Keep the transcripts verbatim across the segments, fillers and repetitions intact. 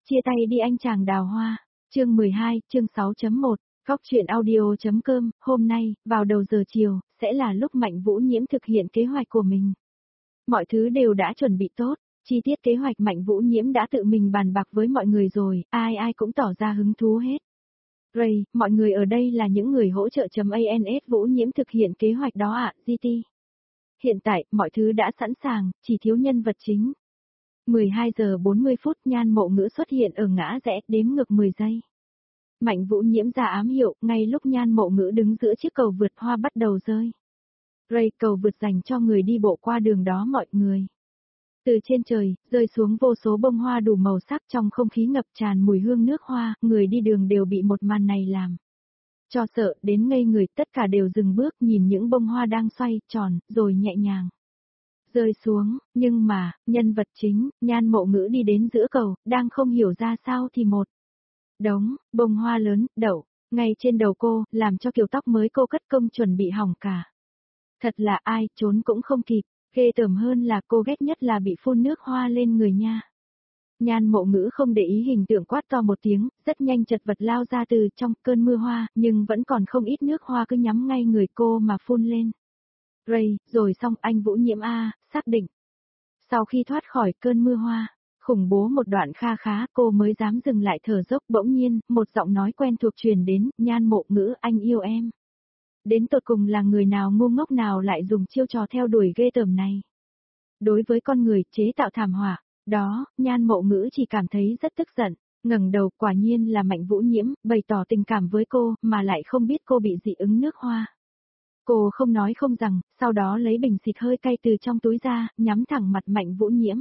chia tay đi anh chàng đào hoa. Chương mười hai, chương sáu chấm một, Góc truyện audio.com, hôm nay, vào đầu giờ chiều, sẽ là lúc Mạnh Vũ Nhiễm thực hiện kế hoạch của mình. Mọi thứ đều đã chuẩn bị tốt, chi tiết kế hoạch Mạnh Vũ Nhiễm đã tự mình bàn bạc với mọi người rồi, ai ai cũng tỏ ra hứng thú hết. Ray, mọi người ở đây là những người hỗ trợ chấm ans Vũ Nhiễm thực hiện kế hoạch đó ạ, giê tê. Hiện tại, mọi thứ đã sẵn sàng, chỉ thiếu nhân vật chính. mười hai giờ bốn mươi phút Nhan Mộ Ngữ xuất hiện ở ngã rẽ, đếm ngược mười giây. Mạnh Vũ Nhiễm ra ám hiệu, ngay lúc Nhan Mộ Ngữ đứng giữa chiếc cầu vượt hoa bắt đầu rơi. Ray, cầu vượt dành cho người đi bộ qua đường đó mọi người. Từ trên trời, rơi xuống vô số bông hoa đủ màu sắc trong không khí ngập tràn mùi hương nước hoa, người đi đường đều bị một màn này làm cho sợ đến ngây người, tất cả đều dừng bước nhìn những bông hoa đang xoay tròn, rồi nhẹ nhàng rơi xuống, nhưng mà, nhân vật chính, Nhan Mộ Ngữ đi đến giữa cầu, đang không hiểu ra sao thì một đống bông hoa lớn đậu ngay trên đầu cô, làm cho kiểu tóc mới cô cất công chuẩn bị hỏng cả. Thật là ai trốn cũng không kịp, ghê tởm hơn là cô ghét nhất là bị phun nước hoa lên người nha. Nhan Mộ Ngữ không để ý hình tượng quát to một tiếng, rất nhanh chật vật lao ra từ trong cơn mưa hoa, nhưng vẫn còn không ít nước hoa cứ nhắm ngay người cô mà phun lên. Ray, rồi xong anh Vũ Nhiễm A, xác định. Sau khi thoát khỏi cơn mưa hoa, khủng bố một đoạn kha khá cô mới dám dừng lại thở dốc, bỗng nhiên, một giọng nói quen thuộc truyền đến, Nhan Mộ Ngữ anh yêu em. Đến tột cùng là người nào ngu ngốc nào lại dùng chiêu trò theo đuổi ghê tởm này. Đối với con người chế tạo thảm họa, đó, Nhan Mộ Ngữ chỉ cảm thấy rất tức giận, ngẩng đầu quả nhiên là Mạnh Vũ Nhiễm, bày tỏ tình cảm với cô, mà lại không biết cô bị dị ứng nước hoa. Cô không nói không rằng, sau đó lấy bình xịt hơi cay từ trong túi ra, nhắm thẳng mặt Mạnh Vũ Nhiễm.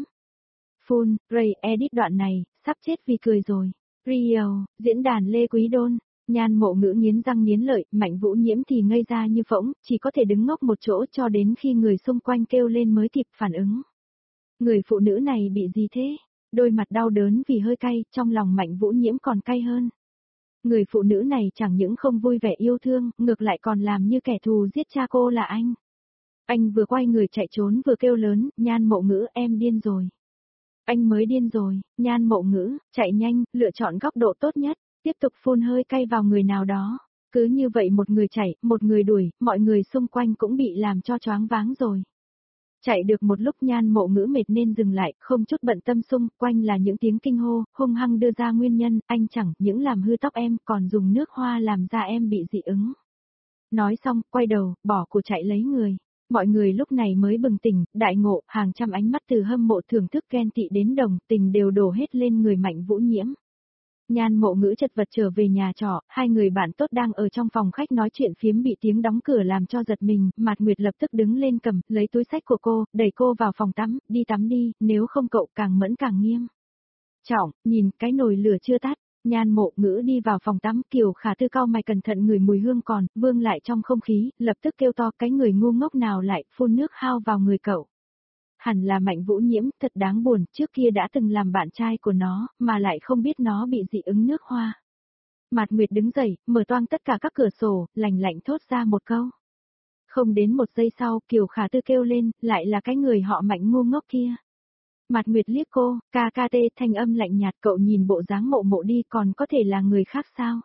Phun, Ray, edit đoạn này, sắp chết vì cười rồi. Rio, diễn đàn Lê Quý Đôn. Nhan Mộ Ngữ nghiến răng nghiến lợi, Mạnh Vũ Nhiễm thì ngây ra như phỗng, chỉ có thể đứng ngốc một chỗ cho đến khi người xung quanh kêu lên mới kịp phản ứng. Người phụ nữ này bị gì thế? Đôi mặt đau đớn vì hơi cay, trong lòng Mạnh Vũ Nhiễm còn cay hơn. Người phụ nữ này chẳng những không vui vẻ yêu thương, ngược lại còn làm như kẻ thù giết cha cô là anh. Anh vừa quay người chạy trốn vừa kêu lớn, Nhan Mộ Ngữ em điên rồi. Anh mới điên rồi, Nhan Mộ Ngữ, chạy nhanh, lựa chọn góc độ tốt nhất, tiếp tục phun hơi cay vào người nào đó. Cứ như vậy một người chạy, một người đuổi, mọi người xung quanh cũng bị làm cho choáng váng rồi. Chạy được một lúc Nhan Mộ Ngữ mệt nên dừng lại, không chút bận tâm, xung quanh là những tiếng kinh hô, hung hăng đưa ra nguyên nhân, anh chẳng những làm hư tóc em còn dùng nước hoa làm da em bị dị ứng. Nói xong, quay đầu, bỏ của chạy lấy người. Mọi người lúc này mới bừng tỉnh, đại ngộ, hàng trăm ánh mắt từ hâm mộ thưởng thức ghen tị đến đồng tình đều đổ hết lên người Mạnh Vũ Nhiễm. Nhan Mộ Ngữ chật vật trở về nhà trọ, hai người bạn tốt đang ở trong phòng khách nói chuyện phiếm bị tiếng đóng cửa làm cho giật mình, Mạt Nguyệt lập tức đứng lên cầm, lấy túi xách của cô, đẩy cô vào phòng tắm, đi tắm đi, nếu không cậu càng mẫn càng nghiêm. Trọng, nhìn, cái nồi lửa chưa tắt, Nhan Mộ Ngữ đi vào phòng tắm, Kiều Khả Tư cau mày cẩn thận ngửi mùi hương còn, vương lại trong không khí, lập tức kêu to, cái người ngu ngốc nào lại phun nước hao vào người cậu. Hẳn là Mạnh Vũ Nhiễm, thật đáng buồn, trước kia đã từng làm bạn trai của nó, mà lại không biết nó bị dị ứng nước hoa. Mạt Nguyệt đứng dậy, mở toang tất cả các cửa sổ, lạnh lạnh thốt ra một câu. Không đến một giây sau, Kiều Khả Tư kêu lên, lại là cái người họ Mạnh ngu ngốc kia. Mạt Nguyệt liếc cô, ca ca tê, thanh âm lạnh nhạt, cậu nhìn bộ dáng Mộ Mộ đi, còn có thể là người khác sao?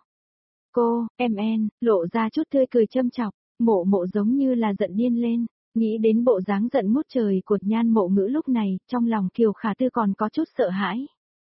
Cô, em en, lộ ra chút tươi cười châm chọc, Mộ Mộ giống như là giận điên lên. Nghĩ đến bộ dáng giận ngút trời của Nhan Mộ Ngữ lúc này, trong lòng Kiều Khả Tư còn có chút sợ hãi.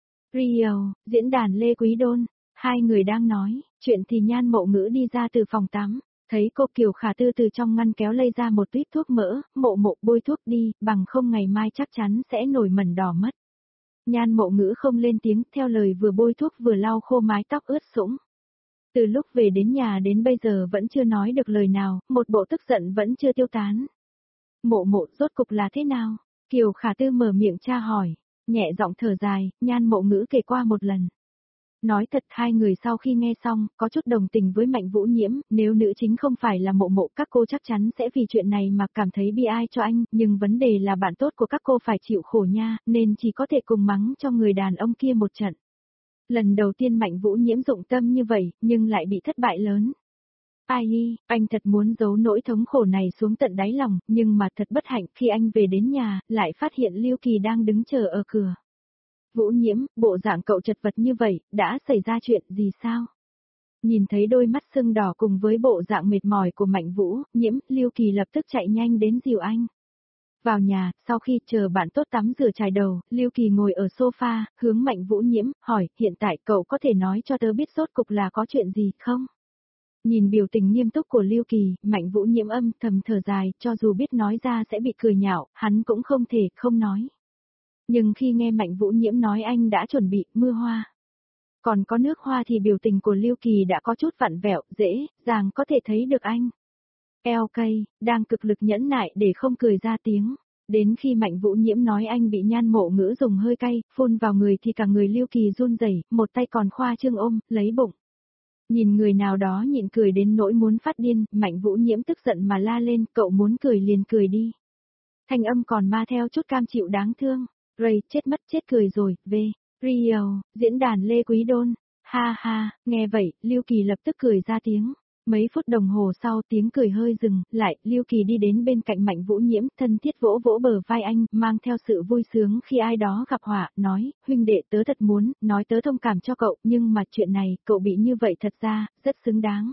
Rio, diễn đàn Lê Quý Đôn, hai người đang nói, chuyện thì Nhan Mộ Ngữ đi ra từ phòng tắm, thấy cô Kiều Khả Tư từ trong ngăn kéo lấy ra một tuyết thuốc mỡ, Mộ Mộ bôi thuốc đi, bằng không ngày mai chắc chắn sẽ nổi mẩn đỏ mất. Nhan Mộ Ngữ không lên tiếng, theo lời vừa bôi thuốc vừa lau khô mái tóc ướt sũng. Từ lúc về đến nhà đến bây giờ vẫn chưa nói được lời nào, một bộ tức giận vẫn chưa tiêu tán. Mộ Mộ rốt cục là thế nào? Kiều Khả Tư mở miệng tra hỏi, nhẹ giọng thở dài, Nhan Mộ Ngữ kể qua một lần. Nói thật, hai người sau khi nghe xong, có chút đồng tình với Mạnh Vũ Nhiễm, nếu nữ chính không phải là Mộ Mộ các cô chắc chắn sẽ vì chuyện này mà cảm thấy bi ai cho anh, nhưng vấn đề là bạn tốt của các cô phải chịu khổ nha, nên chỉ có thể cùng mắng cho người đàn ông kia một trận. Lần đầu tiên Mạnh Vũ Nhiễm dụng tâm như vậy, nhưng lại bị thất bại lớn. Ai, anh thật muốn giấu nỗi thống khổ này xuống tận đáy lòng, nhưng mà thật bất hạnh khi anh về đến nhà, lại phát hiện Lưu Kỳ đang đứng chờ ở cửa. Vũ Nhiễm, bộ dạng cậu chật vật như vậy, đã xảy ra chuyện gì sao? Nhìn thấy đôi mắt sưng đỏ cùng với bộ dạng mệt mỏi của Mạnh Vũ, Nhiễm, Lưu Kỳ lập tức chạy nhanh đến dìu anh. Vào nhà, sau khi chờ bạn tốt tắm rửa chải đầu, Lưu Kỳ ngồi ở sofa, hướng Mạnh Vũ Nhiễm, hỏi, hiện tại cậu có thể nói cho tớ biết rốt cục là có chuyện gì không? Nhìn biểu tình nghiêm túc của Lưu Kỳ, Mạnh Vũ Nhiễm âm thầm thở dài, cho dù biết nói ra sẽ bị cười nhạo, hắn cũng không thể không nói. Nhưng khi nghe Mạnh Vũ Nhiễm nói anh đã chuẩn bị mưa hoa, còn có nước hoa thì biểu tình của Lưu Kỳ đã có chút vặn vẹo, dễ dàng có thể thấy được anh eo cây, đang cực lực nhẫn nại để không cười ra tiếng. Đến khi Mạnh Vũ Nhiễm nói anh bị Nhan Mộ Ngữ dùng hơi cay, phun vào người thì cả người Lưu Kỳ run rẩy, một tay còn khoa trương ôm, lấy bụng. Nhìn người nào đó nhịn cười đến nỗi muốn phát điên, Mạnh Vũ Nhiễm tức giận mà la lên, cậu muốn cười liền cười đi. Thanh âm còn ma theo chút cam chịu đáng thương. Ray, chết mất chết cười rồi, V. Rio, diễn đàn Lê Quý Đôn. Ha ha, nghe vậy, Lưu Kỳ lập tức cười ra tiếng. Mấy phút đồng hồ sau tiếng cười hơi dừng, lại, Lưu Kỳ đi đến bên cạnh Mạnh Vũ Nhiễm, thân thiết vỗ vỗ bờ vai anh, mang theo sự vui sướng khi ai đó gặp họa, nói, huynh đệ tớ thật muốn, nói tớ thông cảm cho cậu, nhưng mà chuyện này, cậu bị như vậy thật ra, rất xứng đáng.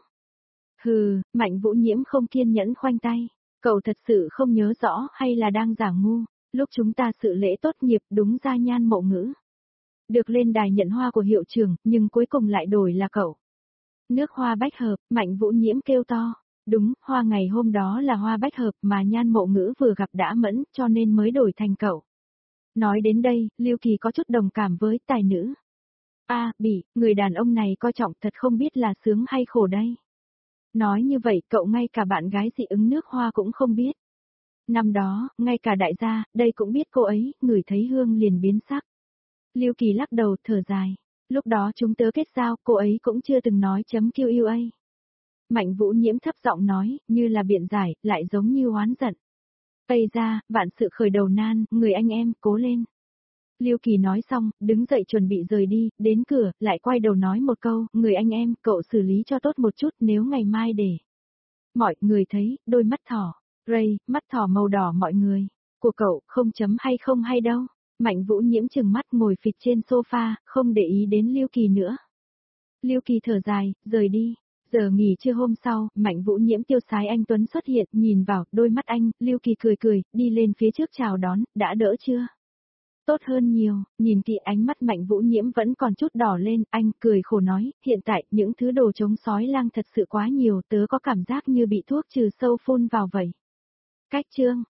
Hừ, Mạnh Vũ Nhiễm không kiên nhẫn khoanh tay, cậu thật sự không nhớ rõ hay là đang giả ngu, lúc chúng ta sự lễ tốt nghiệp đúng ra Nhan Mộ Ngữ. Được lên đài nhận hoa của hiệu trưởng, nhưng cuối cùng lại đổi là cậu. Nước hoa bách hợp, Mạnh Vũ Nhiễm kêu to. Đúng, hoa ngày hôm đó là hoa bách hợp mà Nhan Mộ Ngữ vừa gặp đã mẫn, cho nên mới đổi thành cậu. Nói đến đây, Lưu Kỳ có chút đồng cảm với tài nữ. A, à, Bỉ, người đàn ông này coi trọng thật không biết là sướng hay khổ đây. Nói như vậy cậu ngay cả bạn gái dị ứng nước hoa cũng không biết. Năm đó, ngay cả đại gia, đây cũng biết cô ấy, ngửi thấy hương liền biến sắc. Lưu Kỳ lắc đầu thở dài. Lúc đó chúng tớ kết giao, cô ấy cũng chưa từng nói chấm quy a. Mạnh Vũ Nhiễm thấp giọng nói, như là biện giải, lại giống như oán giận. Tây ra, vạn sự khởi đầu nan, người anh em, cố lên. Lưu Kỳ nói xong, đứng dậy chuẩn bị rời đi, đến cửa, lại quay đầu nói một câu, người anh em, cậu xử lý cho tốt một chút nếu ngày mai để. Mọi người thấy, đôi mắt thỏ, Ray, mắt thỏ màu đỏ mọi người, của cậu, không chấm hay không hay đâu. Mạnh Vũ Nhiễm chừng mắt ngồi phịch trên sofa, không để ý đến Lưu Kỳ nữa. Lưu Kỳ thở dài, rời đi. Giờ nghỉ trưa hôm sau, Mạnh Vũ Nhiễm tiêu sái anh Tuấn xuất hiện, nhìn vào, đôi mắt anh, Lưu Kỳ cười cười, đi lên phía trước chào đón, đã đỡ chưa? Tốt hơn nhiều, nhìn kỹ ánh mắt Mạnh Vũ Nhiễm vẫn còn chút đỏ lên, anh cười khổ nói, hiện tại, những thứ đồ chống sói lang thật sự quá nhiều, tớ có cảm giác như bị thuốc trừ sâu phun vào vậy. Cách chương